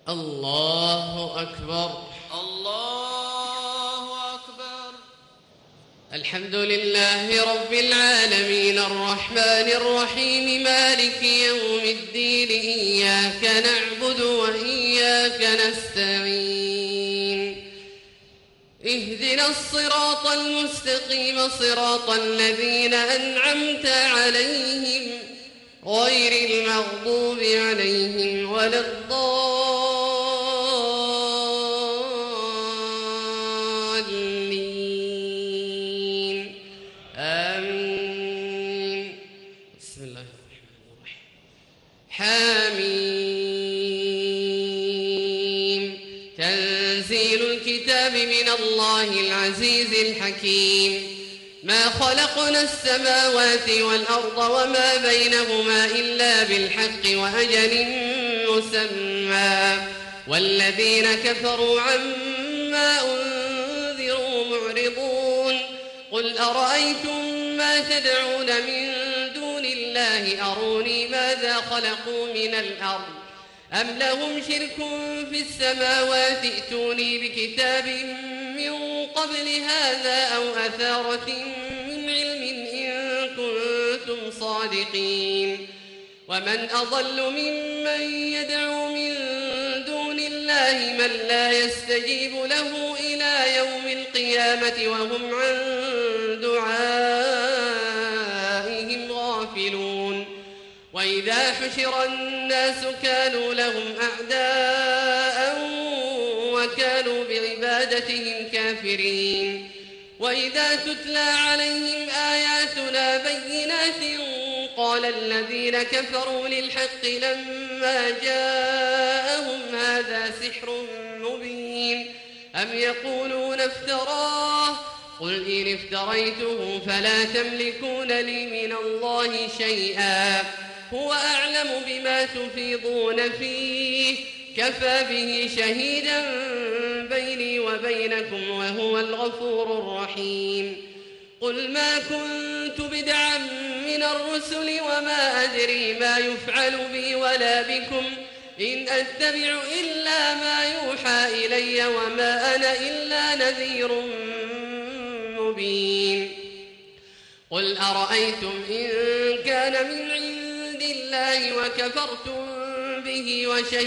الله أكبر. الله أكبر. الحمد لله رب العالمين الرحمن الرحيم مالك يوم الدين إياك نعبد وإياك نستعين اهدنا الصراط المستقيم صراط الذين أنعمت عليهم غير المغضوب عليهم ولا الضالين آمين. بسم الله الرحمن الرحيم. حميم. تنزيل الكتاب من الله العزيز الحكيم. ما خلقنا السماوات والأرض وما بينهما إلا بالحق وأجل مسمى والذين كفروا عما أنذروا معرضون. قل أرأيتم ما تدعون من دون الله أروني ماذا خلقوا من الأرض أم لهم شرك في السماوات ائتوني بكتاب من قبل هذا أو أثارة من علم إن كنتم صادقين. ومن أضل ممن يدعو من دون الله من لا يستجيب له إلى يوم القيامة وهم عن دعائهم غافلون. وإذا حشر الناس كانوا لهم أعداء وكانوا بعبادتهم كافرين. وإذا تتلى عليهم آياتنا بينات قال الذين كفروا للحق لما جاءهم هذا سحر مبين أم يقولون افتراه قل إن افتريته فلا تملكون لي من الله شيئا هو أعلم بما تفيضون فيه كفى به شهيدا بيني وبينكم وهو الغفور الرحيم. قل ما كنت بدعا من الرسل وما أدري ما يفعل بي ولا بكم إن أتبع إلا ما يوحى إلي وما أنا إلا نذير مبين. قل أرأيتم إن كان من عند الله وكفرتم به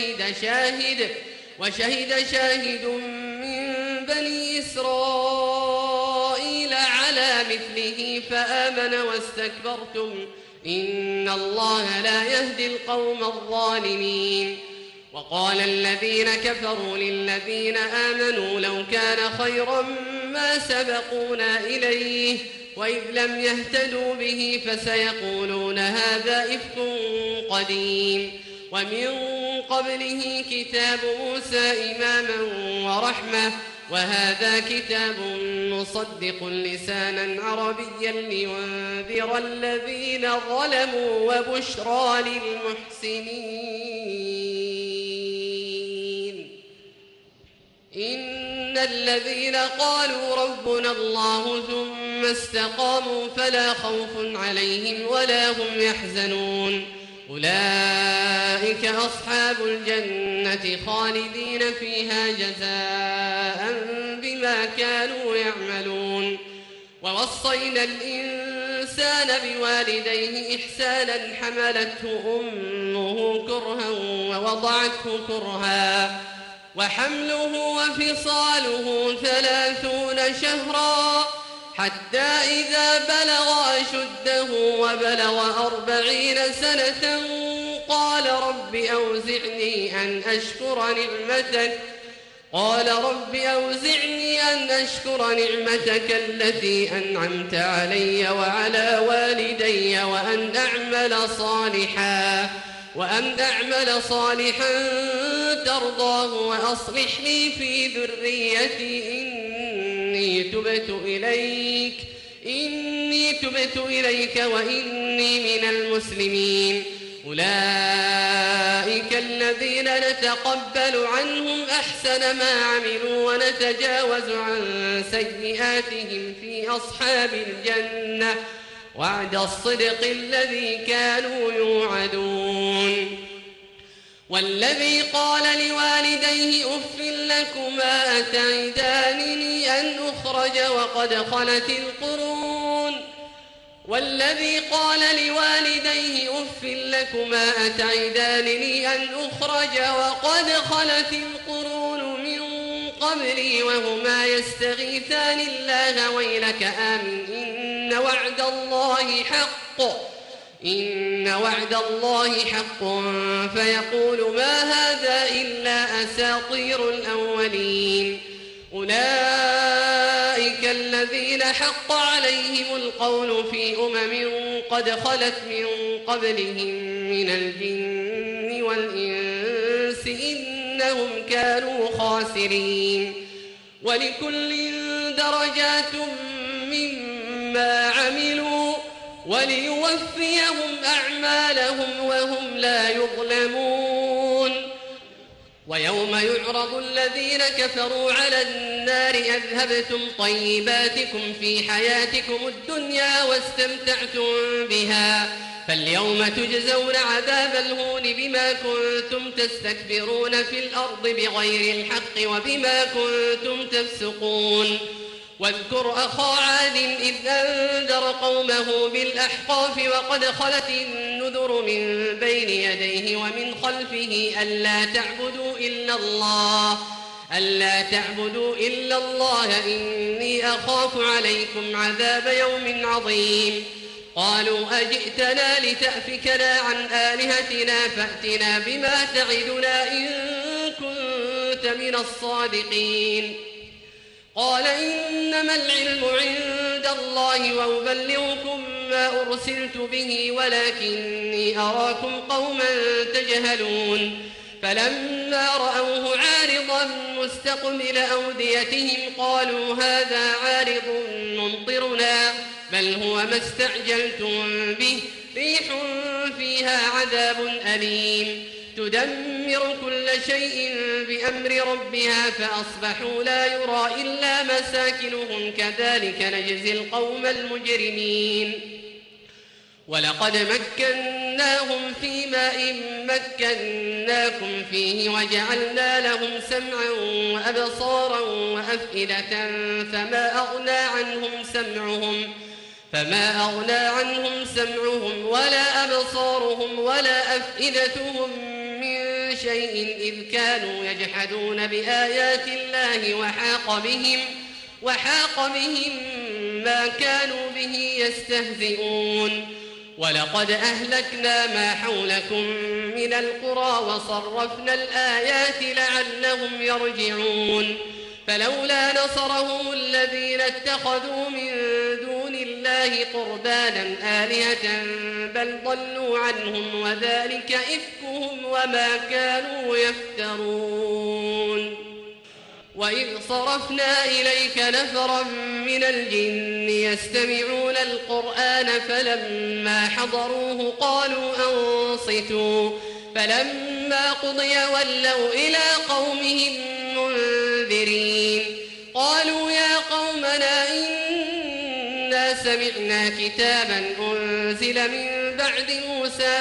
وشهد شاهد من بني إسرائيل على مثله فآمن واستكبرتم إن الله لا يهدي القوم الظالمين. وقال الذين كفروا للذين آمنوا لو كان خيرا ما سبقونا إليه وإذ لم يهتدوا به فسيقولون هذا إفك قديم. ومن قبله كتاب موسى إماما ورحمة وهذا كتاب مصدق لسانا عربيا لينذر الذين ظلموا وبشرى للمحسنين. إن الذين قالوا ربنا الله ثم استقاموا فلا خوف عليهم ولا هم يحزنون أولئك أصحاب الجنة خالدين فيها جزاء بما كانوا يعملون. ووصينا الإنسان بوالديه إحسانا حملته أمه كرها ووضعته كرها وحمله وفصاله 30 شهرا حتى إذا بلغ أشده وبلغ 40 سنة قال رب أوزعني أن أشكر نعمتك التي أنعمت علي وعلى والدي وأن أعمل صالحا ترضاه وأصلح لي في ذريتي إني تبت إليك وإني من المسلمين. أولئك الذين نتقبل عنهم أحسن ما عملوا ونتجاوز عن سيئاتهم في أصحاب الجنة وعد الصدق الذي كانوا يوعدون. والذي قال لوالديه أف لكما أتعدانني أن أخرج وقد خلت القرون والذي قال لوالديه أف لكما أتعدانني أن أخرج وقد خلت القرون من قبلي وهما يستغيثان الله ويلك آمن إن وعد الله حق فيقول ما هذا إلا أساطير الأولين أولئك الذين حق عليهم القول في قد خلت من قبلهم من الجن والإنس إنهم كانوا خاسرين ولكل درجات مما عملوا وليوفيهم أعمالهم وهم لا يظلمون ويوم يعرض الذين كفروا على النار أذهبتم طيباتكم في حياتكم الدنيا واستمتعتم بها فاليوم تجزون عذاب الهون بما كنتم تستكبرون في الأرض بغير الحق وبما كنتم تفسقون واذكر أخا عاد إذ أنذر قومه بالأحقاف وقد خلت النذر من بين يديه ومن خلفه ألا تعبدوا إلا الله إني أخاف عليكم عذاب يوم عظيم قالوا أجئتنا لتأفكنا عن آلهتنا فأتنا بما تعدنا إن كنت من الصادقين قال إنما العلم عند الله وأبلغكم ما أرسلت به ولكني أراكم قوما تجهلون فلما رأوه عارضا مستقبل أوديتهم قالوا هذا عارض ممطرنا بل هو ما استعجلتم به ريح فيها عذاب أليم تدمر كل شيء بأمر ربها فأصبحوا لا يرى إلا مساكنهم كذلك نجزي القوم المجرمين ولقد مكناهم في ماء مكناكم فيه وجعلنا لهم سمعا وأبصارا وأفئدة فما أغنى عنهم سمعهم ولا أبصارهم ولا أفئدتهم من شيء إذ كانوا يجحدون بآيات الله وحاق بهم ما كانوا به يستهزئون ولقد أهلكنا ما حولكم من القرى وصرفنا الآيات لعلهم يرجعون فلولا نصرهم الذين اتخذوا من دون الله قربانا آلهة بل ضلوا عنهم وذلك إفكهم وما كانوا يفترون وإذ صرفنا إليك نفرا من الجن يستمعون القرآن فلما حضروه قالوا أنصتوا فلما قضي ولوا إلى قومهم منذرين قالوا يا قومنا إنا سمعنا كتابا أنزل من بعد موسى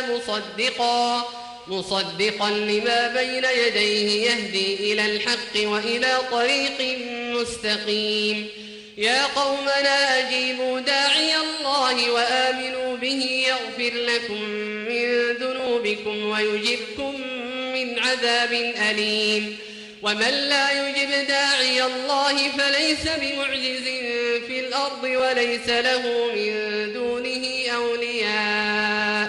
مصدقا لما بين يديه يهدي إلى الحق وإلى طريق مستقيم يا قومنا أجيبوا داعي الله وآمنوا به يغفر لكم من ذنوبكم ويجركم من عذاب أليم ومن لا يجب داعي الله فليس بمعجز في الأرض وليس له من دونه أولياء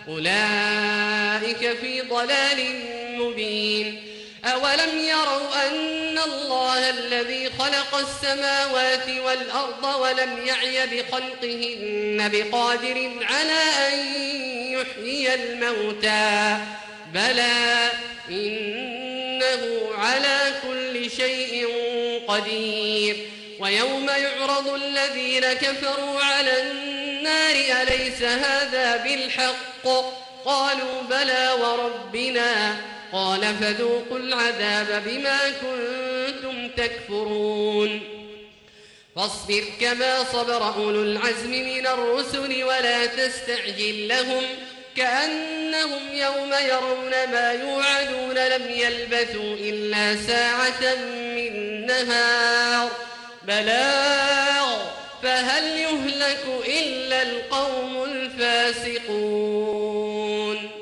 أولئك في ضلال مبين أولم يروا أن الله الذي خلق السماوات والأرض ولم يعي بخلقهن بقادر على أن يحيي الموتى بلى إنه على كل شيء قدير ويوم يعرض الذين كفروا على النار أليس هذا بالحق قالوا بلى وربنا قال فذوقوا العذاب بما كنتم تكفرون فاصبر كما صبر أولو العزم من الرسل ولا تستعجل لهم كأن كأنهم يوم يرون ما يوعدون لم يلبثوا إلا ساعة من نهار بلاغ فهل يهلك إلا القوم الفاسقون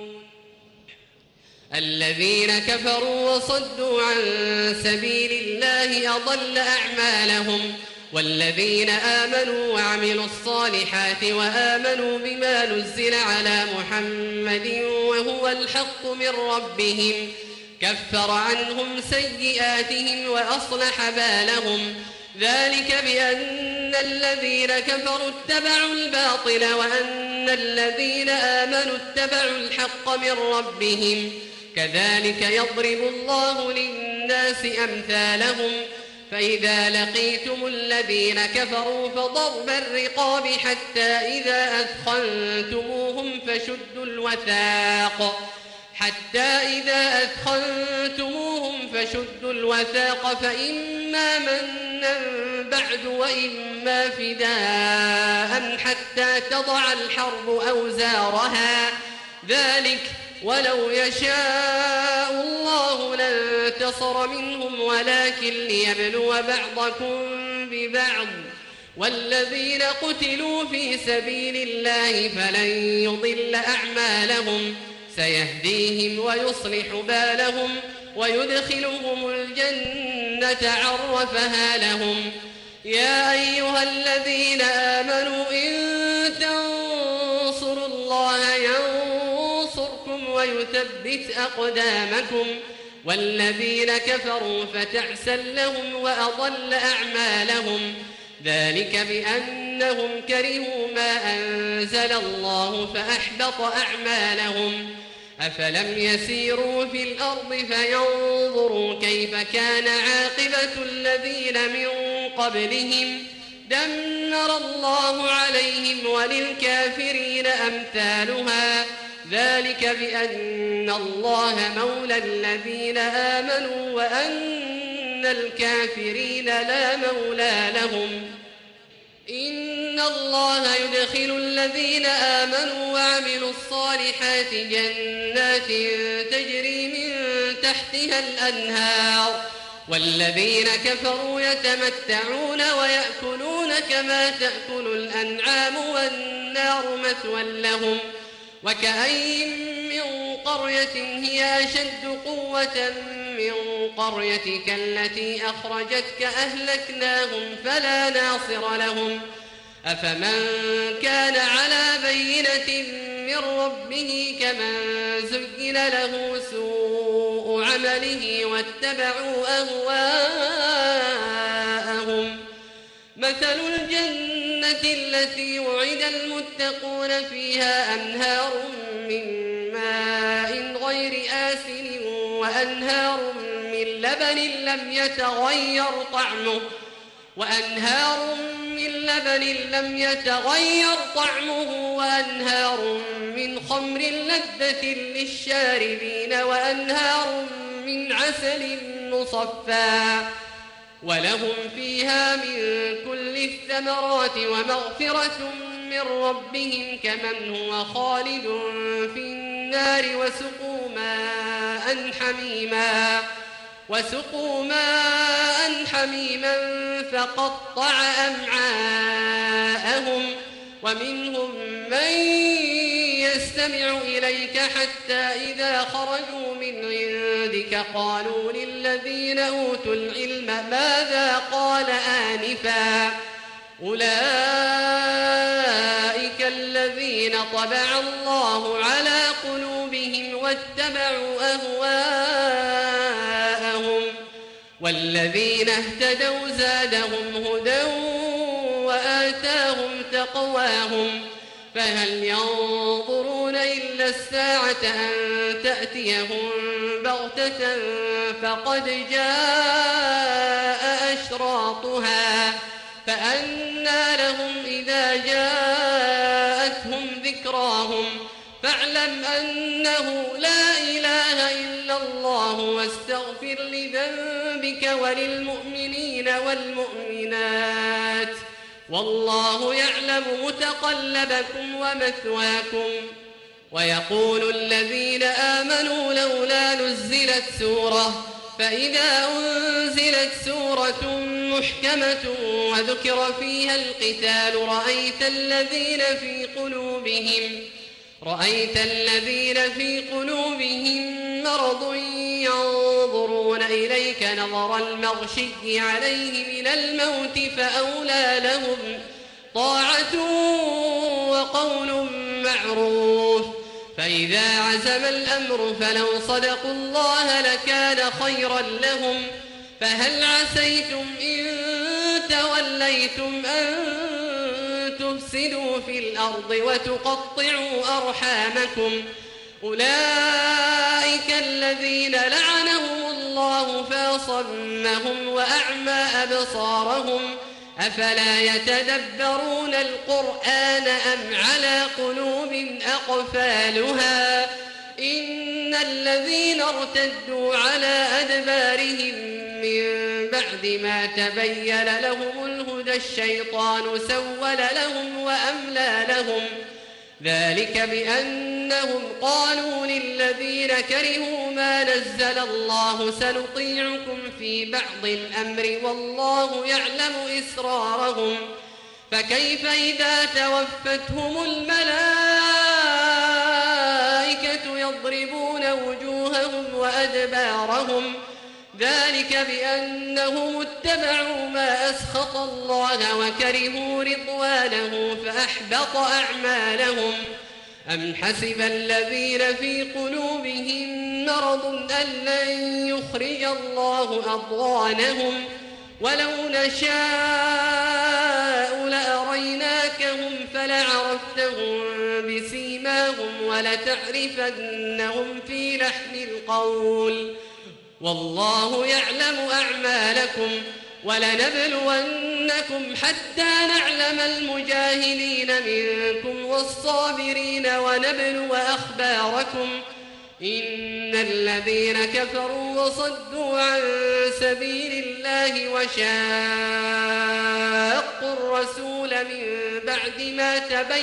الذين كفروا وصدوا عن سبيل الله أضل أعمالهم والذين آمنوا وعملوا الصالحات وآمنوا بما نزل على محمد وهو الحق من ربهم كفر عنهم سيئاتهم وأصلح بالهم ذلك بأن الذين كفروا اتبعوا الباطل وأن الذين آمنوا اتبعوا الحق من ربهم كذلك يضرب الله للناس أمثالهم فإذا لقيتم الذين كفروا فضرب الرقاب حتى إذا أثخنتموهم فشدوا الوثاق فإما منا بعد وإما فداء حتى تضع الحرب أوزارها ذلك ولو يشاء الله لانتصر منهم ولكن ليبلو بعضكم ببعض والذين قتلوا في سبيل الله فلن يضل أعمالهم سيهديهم ويصلح بالهم ويدخلهم الجنة عرفها لهم يا أيها الذين آمنوا إن تنصروا الله ينصركم ويثبت أقدامكم والذين كفروا فتعسا لهم وأضل أعمالهم ذلك بأنهم كرهوا ما أنزل الله فأحبط أعمالهم أفلم يسيروا في الأرض فينظروا كيف كان عاقبة الذين من قبلهم دمر الله عليهم وللكافرين أمثالها ذلك بأن الله مولى الذين آمنوا وأن الكافرين لا مولى لهم إن الله يدخل الذين آمنوا وعملوا الصالحات جنات تجري من تحتها الأنهار والذين كفروا يتمتعون ويأكلون كما تأكل الأنعام والنار مثوى لهم وكأين من قرية هي أشد قوة من قريتك التي أخرجتك أهلكناهم فلا ناصر لهم أفمن كان على بينة من ربه كمن زين له سوء عمله واتبعوا أهواءهم مثل الجنة التي وعد المتقون فيها أنهار من ماء غير آسن وأنهار من لبن لم يتغير طعمه وأنهار من خمر لذة للشاربين وأنهار من عسل مصفى ولهم فيها من كل الثمرات ومغفرة من ربهم كمن هو خالد في النار وسقوا ماء حميما فقطع أمعاءهم ومنهم من يستمع إليك حتى إذا خرجوا من عندك قالوا للذين أوتوا العلم ماذا قال آنفا أولئك الذين طبع الله على قلوبهم واتبعوا أهواءهم والذين اهتدوا زادهم هدى وآتاهم تقواهم فهل ينظرون إلا الساعة أن تأتيهم بغتة فقد جاء أشراطها فأنى لهم إذا جاءتهم ذكراهم فاعلم أنه لا إله إلا الله واستغفر لذنبك وللمؤمنين والمؤمنات والله يعلم متقلبكم ومثواكم ويقول الذين آمنوا لولا نزلت سورة فإذا أنزلت سورة محكمة وذكر فيها القتال رأيت الذين في قلوبهم مرض ينظرون إليك نظر المغشي عليه من الموت فأولى لهم طاعة وقول معروف فإذا عزم الأمر فلو صدقوا الله لكان خيرا لهم فهل عسيتم إن توليتم أن تفسدوا في الأرض وتقطعوا أرحامكم أولئك الذين لعنهم الله فأصمهم وأعمى أبصارهم أفلا يتدبرون القرآن أم على قلوب أقفالها إن الذين ارتدوا على أدبارهم من بعد ما تبين لهم الهدى الشيطان سول لهم وأملى لهم ذلك بأنهم قالوا للذين كرهوا ما نزل الله سنطيعكم في بعض الأمر والله يعلم إسرارهم فكيف إذا توفتهم الملائكة يضربون وجوههم وأدبارهم ذلك بأنهم اتبعوا ما أسخط الله وكرهوا رضوانه فأحبط أعمالهم أم حسب الذين في قلوبهم مرض أن لن يخرج الله أضغانهم ولو نشاء لأريناكهم فلعرفتهم بسيماهم ولتعرفنهم في لحن القول والله يعلم أعمالكم ولنبلونكم حتى نعلم المجاهدين منكم والصابرين ونبلو أخباركم إن الذين كفروا وصدوا عن سبيل الله وشاقوا الرسول من بعد ما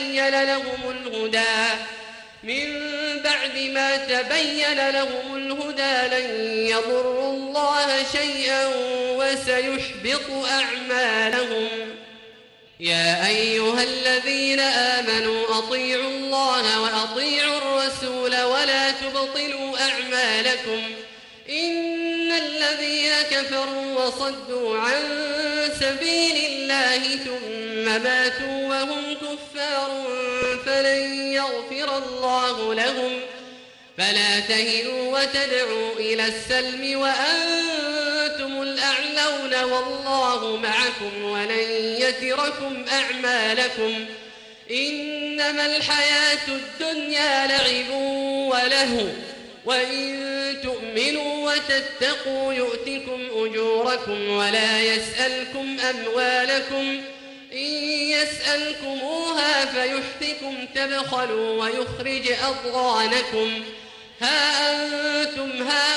تبين لهم الهدى لن يضروا الله شيئا وسيحبط أعمالهم يا أيها الذين آمنوا أطيعوا الله وأطيعوا الرسول ولا تبطلوا أعمالكم إن الذين كفروا وصدوا عن سبيل الله ثم ماتوا وهم كفار فلن يغفر الله لهم فلا تهنوا وتدعوا إلى السلم وأنتم الأعلون والله معكم ولن يتركم أعمالكم إنما الحياة الدنيا لعب ولهو وإن تؤمنوا وتتقوا يؤتكم أجوركم ولا يسألكم أموالكم إن يسألكموها فيحفكم تبخلوا ويخرج أضغانكم ها أنتم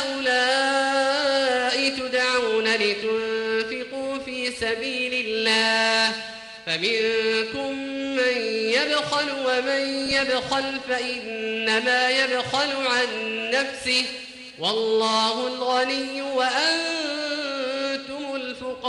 هؤلاء تدعون لتنفقوا في سبيل الله فمنكم من يبخل ومن يبخل فإنما يبخل عن نفسه والله الغني وأنتم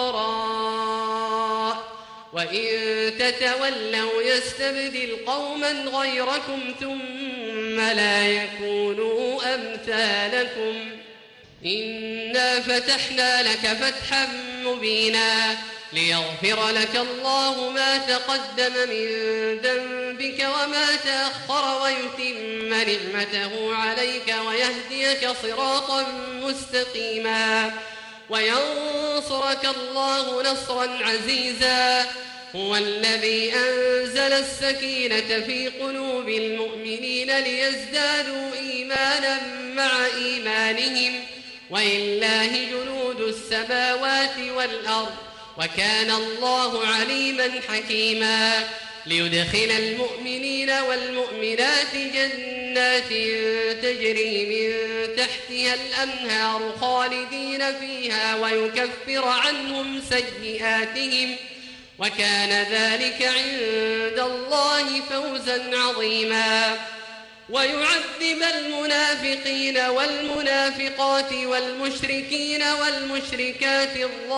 الفقراء وإن تتولوا يستبدل قوما غيركم ثم لا يكونوا أمثالكم إنا فتحنا لك فتحا مبينا ليغفر لك الله ما تقدم من ذنبك وما تأخر ويتم نعمته عليك ويهديك صراطا مستقيما وينصرك الله نصرا عزيزا هو الذي أنزل السكينة في قلوب المؤمنين ليزدادوا إيمانا مع إيمانهم ولله جنود السماوات والأرض وكان الله عليما حكيما ليدخل المؤمنين والمؤمنات جنات تجري من تحتها الأنهار خالدين فيها ويكفر عنهم سيئاتهم وكان ذلك عند الله فوزا عظيما ويعذب المنافقين والمنافقات والمشركين والمشركات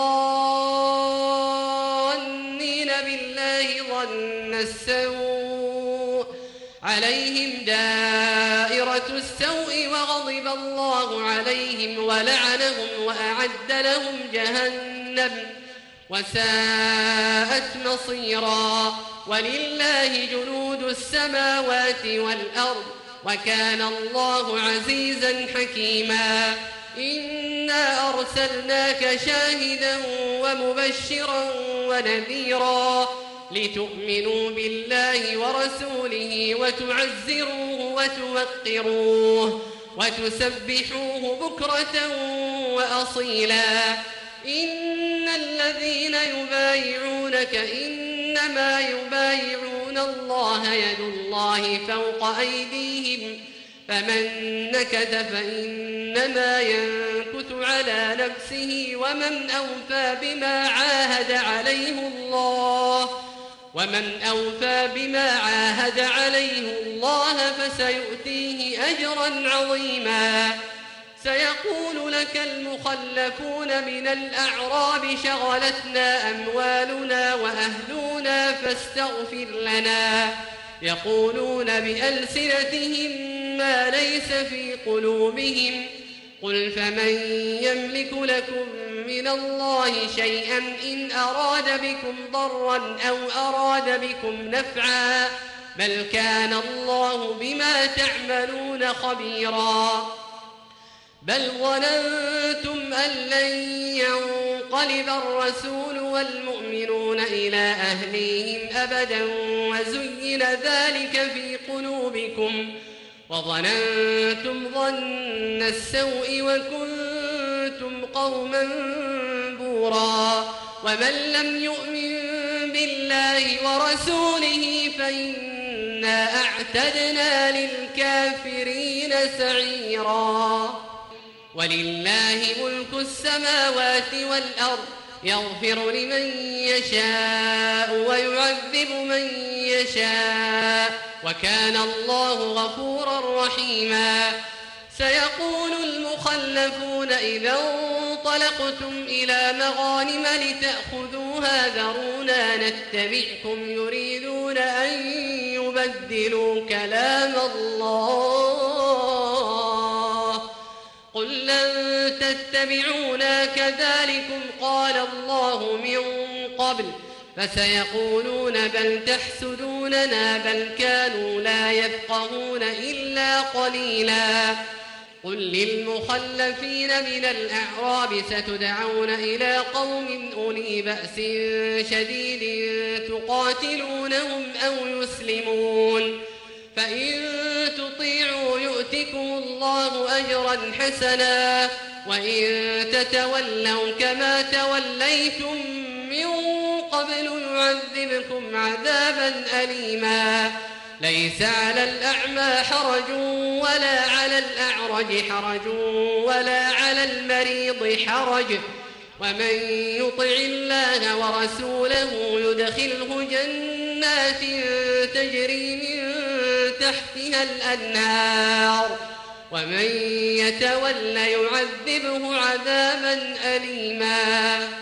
الظانين بالله ظن السوء عليهم دائرة السوء وغضب الله عليهم ولعنهم وأعد لهم جهنم وساءت مصيرا. ولله جنود السماوات والأرض وكان الله عزيزا حكيما. إنا أرسلناك شاهدا ومبشرا ونذيرا لتؤمنوا بالله ورسوله وتعزروه وتوقروه وتسبحوه بكرة وأصيلا. إن الذين يبايعونك إنما يبايعون الله يد الله فوق أيديهم فمن نكث فإنما ينكث على نفسه ومن أوفى بما عاهد عليه الله فسيؤتيه أجرا عظيما. سيقول لك المخلفون من الأعراب شغلتنا أموالنا وأهلنا فاستغفر لنا يقولون بألسنتهم ما ليس في قلوبهم قل فمن يملك لكم من الله شيئا إن أراد بكم ضرا أو أراد بكم نفعا بل كان الله بما تعملون خبيرا. بل ظننتم أن لن ينقلب الرسول والمؤمنون إلى أهليهم أبدا وزين ذلك في قلوبكم وظننتم ظن السوء وكنتم قوما بورا. ومن لم يؤمن بالله ورسوله فإنا أعتدنا للكافرين سعيرا. ولله ملك السماوات والأرض يغفر لمن يشاء ويعذب من يشاء وكان الله غفورا رحيما. سيقول المخلفون إذا انطلقتم إلى مغانم لتأخذوها ذرونا نتبعكم يريدون أن يبدلوا كلام الله قل لن تتبعونا كذلكم قال الله من قبل فسيقولون بل تحسدوننا بل كانوا لا يفقهون إلا قليلا. قل للمخلفين من الأعراب ستدعون إلى قوم أولي بأس شديد تقاتلونهم أو يسلمون فإن تطيعوا يؤتكم الله أجرا حسنا وإن تتولوا كما توليتم من قبل يعذبكم عذابا أليما. ليس على الأعمى حرج ولا على الأعرج حرج ولا على المريض حرج ومن يطع الله ورسوله يدخله جنات تجري من تحتها الأنهار ومن يتول يعذبه عذابا أليما.